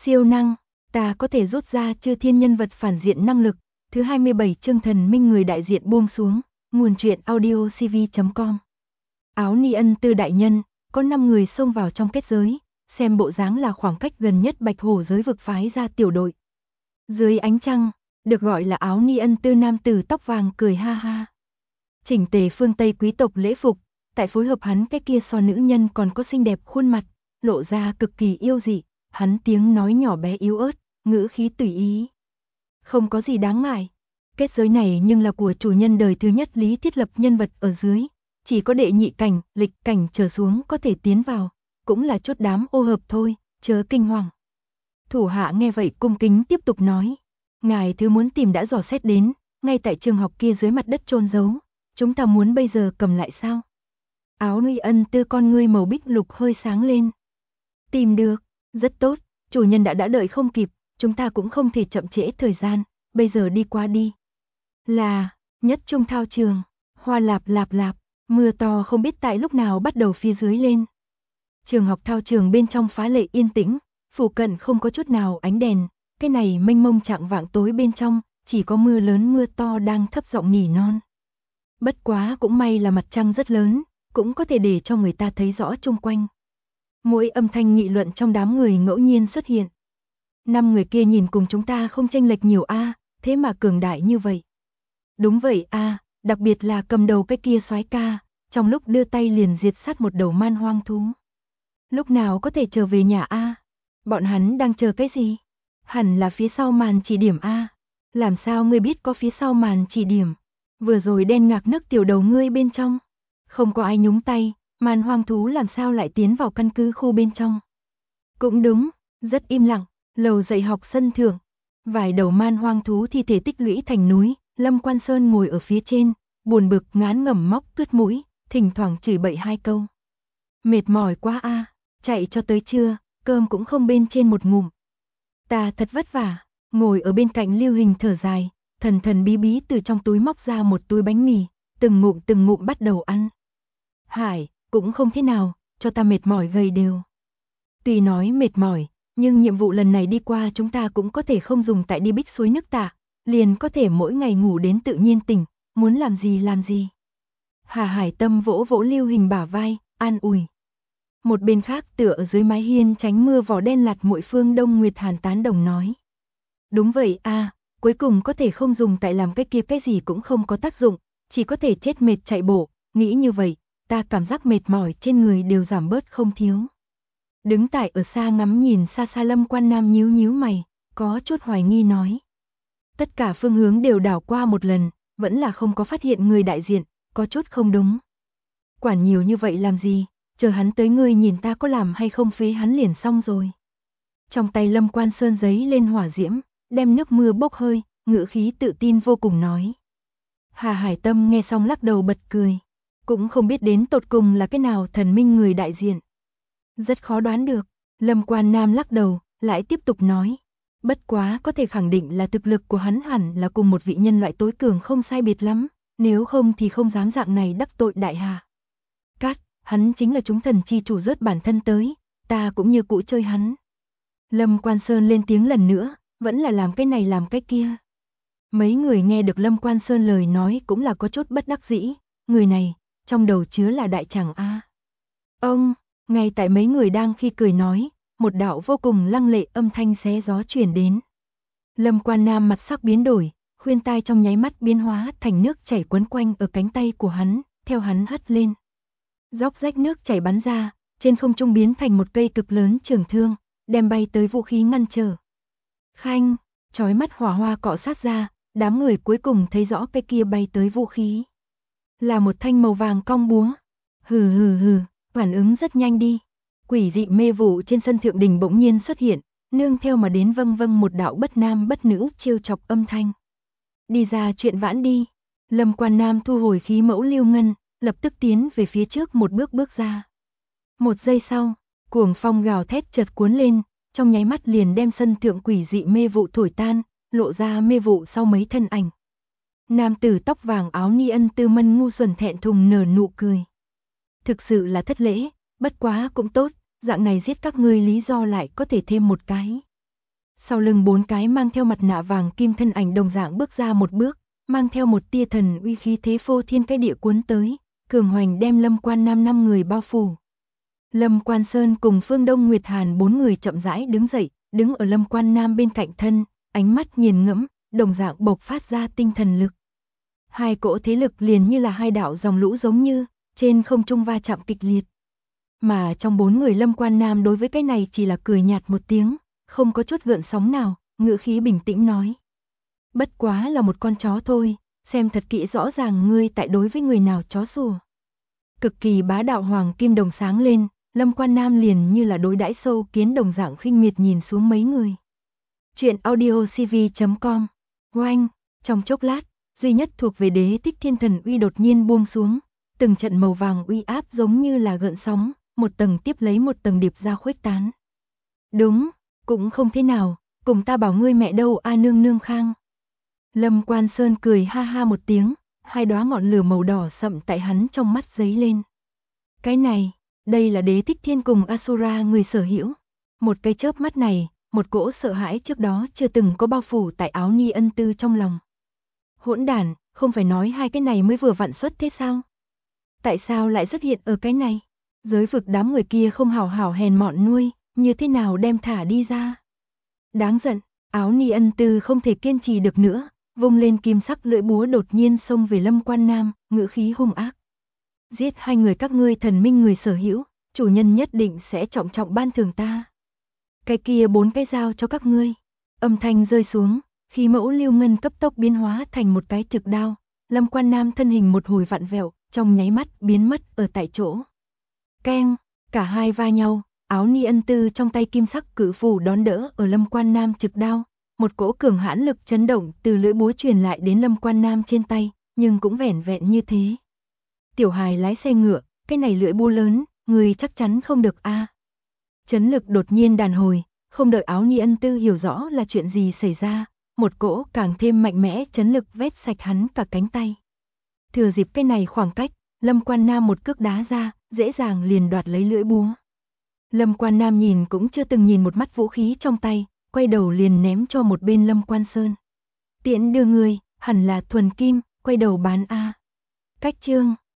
Siêu năng, ta có thể rút ra chư thiên nhân vật phản diện năng lực. Thứ 27 chương thần minh người đại diện buông xuống. Nguồn truyện audio cv.com. Áo ni ân tư đại nhân, có 5 người xông vào trong kết giới, xem bộ dáng là khoảng cách gần nhất Bạch Hổ giới vực phái ra tiểu đội. Dưới ánh trăng, được gọi là áo ni ân tư nam tử tóc vàng cười ha ha. Chỉnh tề phương Tây quý tộc lễ phục, tại phối hợp hắn cái kia so nữ nhân còn có xinh đẹp khuôn mặt, lộ ra cực kỳ yêu dị, hắn tiếng nói nhỏ bé yếu ớt, ngữ khí tùy ý. Không có gì đáng ngại. Kết giới này nhưng là của chủ nhân đời thứ nhất Lý thiết lập nhân vật ở dưới, chỉ có đệ nhị cảnh, lịch cảnh trở xuống có thể tiến vào, cũng là chút đám ô hợp thôi, chớ kinh hoàng. Thủ hạ nghe vậy cung kính tiếp tục nói, ngài thứ muốn tìm đã dò xét đến, ngay tại trường học kia dưới mặt đất chôn giấu, chúng ta muốn bây giờ cầm lại sao? Áo ni ân tư con ngươi màu bích lục hơi sáng lên. Tìm được, rất tốt, chủ nhân đã đợi không kịp, chúng ta cũng không thể chậm trễ thời gian, bây giờ đi qua đi. Là, nhất trung thao trường, hoa lạp lạp lạp, mưa to không biết tại lúc nào bắt đầu phía dưới lên. Trường học thao trường bên trong phá lệ yên tĩnh, phụ cận không có chút nào ánh đèn, cái này mênh mông trạng vạng tối bên trong, chỉ có mưa lớn mưa to đang thấp giọng nỉ non. Bất quá cũng may là mặt trăng rất lớn, cũng có thể để cho người ta thấy rõ chung quanh. Mỗi âm thanh nghị luận trong đám người ngẫu nhiên xuất hiện. 5 người kia nhìn cùng chúng ta không chênh lệch nhiều a, thế mà cường đại như vậy. Đúng vậy a, đặc biệt là cầm đầu cái kia soái ca, trong lúc đưa tay liền diệt sát một đầu man hoang thú. Lúc nào có thể trở về nhà a? Bọn hắn đang chờ cái gì? Hẳn là phía sau màn chỉ điểm a. Làm sao ngươi biết có phía sau màn chỉ điểm? Vừa rồi đen ngạc nấc tiểu đầu ngươi bên trong. Không có ai nhúng tay, man hoang thú làm sao lại tiến vào căn cứ khu bên trong? Cũng đúng, rất im lặng, lầu dạy học sân thượng. Vài đầu man hoang thú thi thể tích lũy thành núi, Lâm Quan Sơn ngồi ở phía trên, buồn bực ngán ngẩm móc tuốt mũi, thỉnh thoảng chửi bậy 2 câu. Mệt mỏi quá a, chạy cho tới trưa, cơm cũng không bên trên một ngụm. Ta thật vất vả, ngồi ở bên cạnh Lưu Hình thở dài, thần thần bí bí từ trong túi móc ra một túi bánh mì, từng ngụm bắt đầu ăn. Hải, cũng không thế nào, cho ta mệt mỏi gầy đều. Tuy nói mệt mỏi, nhưng nhiệm vụ lần này đi qua chúng ta cũng có thể không dùng tại đi bích suối nước tạ, liền có thể mỗi ngày ngủ đến tự nhiên tỉnh, muốn làm gì làm gì. Hà Hải Tâm vỗ vỗ Lưu Hình bả vai, an ủi. Một bên khác tựa ở dưới mái hiên tránh mưa vỏ đen lạt muội Phương Đông Nguyệt Hàn tán đồng nói. Đúng vậy a, cuối cùng có thể không dùng tại làm cái kia cái gì cũng không có tác dụng, chỉ có thể chết mệt chạy bộ, nghĩ như vậy, ta cảm giác mệt mỏi trên người đều giảm bớt không thiếu. Đứng tại ở xa ngắm nhìn xa xa Lâm Quan Nam nhíu nhíu mày, có chút hoài nghi nói. Tất cả phương hướng đều đảo qua một lần, vẫn là không có phát hiện người đại diện, có chút không đúng. Quản nhiều như vậy làm gì, chờ hắn tới ngươi nhìn ta có làm hay không phế hắn liền xong rồi. Trong tay Lâm Quan Sơn giấy lên hỏa diễm, đem nước mưa bốc hơi, ngữ khí tự tin vô cùng nói. Hà Hải Tâm nghe xong lắc đầu bật cười, cũng không biết đến tột cùng là cái nào thần minh người đại diện. Rất khó đoán được, Lâm Quan Nam lắc đầu, lại tiếp tục nói. Bất quá có thể khẳng định là thực lực của hắn hẳn là cùng một vị nhân loại tối cường không sai biệt lắm, nếu không thì không dám dạng này đắc tội đại hà. Cát, hắn chính là chúng thần chi chủ rớt bản thân tới, ta cũng như cũ chơi hắn. Lâm Quan Sơn lên tiếng lần nữa, vẫn là làm cái này làm cái kia. Mấy người nghe được Lâm Quan Sơn lời nói cũng là có chút bất đắc dĩ, người này, trong đầu chứa là đại tràng A. Ông, ngay tại mấy người đang khi cười nói, một đạo vô cùng lăng lệ âm thanh xé gió truyền đến. Lâm Quan Nam mặt sắc biến đổi, khuyên tai trong nháy mắt biến hóa thành nước chảy quấn quanh ở cánh tay của hắn, theo hắn hất lên. Róc rách nước chảy bắn ra, trên không trung biến thành một cây cực lớn trường thương, đem bay tới vũ khí ngăn trở. Khanh, chói mắt hỏa hoa cọ sát ra, đám người cuối cùng thấy rõ cái kia bay tới vũ khí. Là một thanh màu vàng cong búa. Hừ hừ hừ, phản ứng rất nhanh đi. Quỷ dị mê vụ trên sân thượng đình bỗng nhiên xuất hiện, nương theo mà đến vâng vâng một đạo bất nam bất nữ trêu chọc âm thanh. Đi ra chuyện vãn đi. Lâm Quan Nam thu hồi khí mẫu Lưu Ngân, lập tức tiến về phía trước một bước ra. Một giây sau, cuồng phong gào thét chợt cuốn lên, trong nháy mắt liền đem sân thượng quỷ dị mê vụ thổi tan, lộ ra mê vụ sau mấy thân ảnh. Nam tử tóc vàng áo ni ân tư mân ngu xuẩn thẹn thùng nở nụ cười. Thực sự là thất lễ, bất quá cũng tốt, dạng này giết các ngươi lý do lại có thể thêm một cái. Sau lưng 4 cái mang theo mặt nạ vàng kim thân ảnh đồng dạng bước ra một bước, mang theo một tia thần uy khí thế phô thiên cái địa cuốn tới, cường hoành đem Lâm Quan Nam 5 người bao phủ. Lâm Quan Sơn cùng Phương Đông Nguyệt Hàn 4 người chậm rãi đứng dậy, đứng ở Lâm Quan Nam bên cạnh thân, ánh mắt nghiền ngẫm, đồng dạng bộc phát ra tinh thần lực. Hai cỗ thế lực liền như là hai đạo dòng lũ giống như, trên không trung va chạm kịch liệt. Mà trong 4 người Lâm Quan Nam đối với cái này chỉ là cười nhạt một tiếng, không có chút gợn sóng nào, ngữ khí bình tĩnh nói. Bất quá là một con chó thôi, xem thật kỹ rõ ràng ngươi tại đối với người nào chó sủa. Cực kỳ bá đạo hoàng kim đồng sáng lên, Lâm Quan Nam liền như là đối đãi sâu kiến đồng dạng khinh miệt nhìn xuống mấy người. Chuyện audio cv.com. Oanh, trong chốc lát, duy nhất thuộc về Đế Thích Thiên Thần uy đột nhiên buông xuống, từng trận màu vàng uy áp giống như là gợn sóng, một tầng tiếp lấy một tầng điệp ra khuếch tán. Đúng, cũng không thế nào, cùng ta bảo ngươi mẹ đâu a nương nương khang. Lâm Quan Sơn cười ha ha một tiếng, hai đóa ngọn lửa màu đỏ sậm tại hắn trong mắt giấy lên. Cái này, đây là Đế Thích Thiên cùng Asura người sở hữu. Một cái chớp mắt này, một cỗ sợ hãi trước đó chưa từng có bao phủ tại Áo Ni Ân Tư trong lòng. Hỗn đản, không phải nói hai cái này mới vừa vặn xuất thế sao? Tại sao lại xuất hiện ở cái này? Giới vực đám người kia không hảo hảo hèn mọn nuôi, như thế nào đem thả đi ra? Đáng giận, Áo Ni Ân Tư không thể kiên trì được nữa, vung lên kim sắc lưỡi búa đột nhiên xông về Lâm Quan Nam, ngữ khí hung ác. Giết hai người các ngươi thần minh người sở hữu, chủ nhân nhất định sẽ trọng trọng ban thưởng ta. Cái kia 4 cái dao cho các ngươi. Âm thanh rơi xuống, khí mẫu lưu ngân cấp tốc biến hóa thành một cái trực đao, Lâm Quan Nam thân hình một hồi vặn vẹo, trong nháy mắt biến mất ở tại chỗ. Keng, cả hai va nhau, Áo Ni Ân Tư trong tay kim sắc cự phủ đón đỡ ở Lâm Quan Nam trực đao, một cỗ cường hãn lực chấn động từ lưỡi búa truyền lại đến Lâm Quan Nam trên tay, nhưng cũng vẻn vẹn như thế. Tiểu hài lái xe ngựa, cái này lưỡi búa lớn, người chắc chắn không được a. Chấn lực đột nhiên đàn hồi, không đợi Áo Ni Ân Tư hiểu rõ là chuyện gì xảy ra, một cỗ càng thêm mạnh mẽ chấn lực vét sạch hắn cả cánh tay. Thừa dịp cái này khoảng cách, Lâm Quan Nam một cước đá ra, dễ dàng liền đoạt lấy lưỡi búa. Lâm Quan Nam nhìn cũng chưa từng nhìn một mắt vũ khí trong tay, quay đầu liền ném cho một bên Lâm Quan Sơn. Tiễn đưa người, hẳn là thuần kim, quay đầu bán a. Cách chương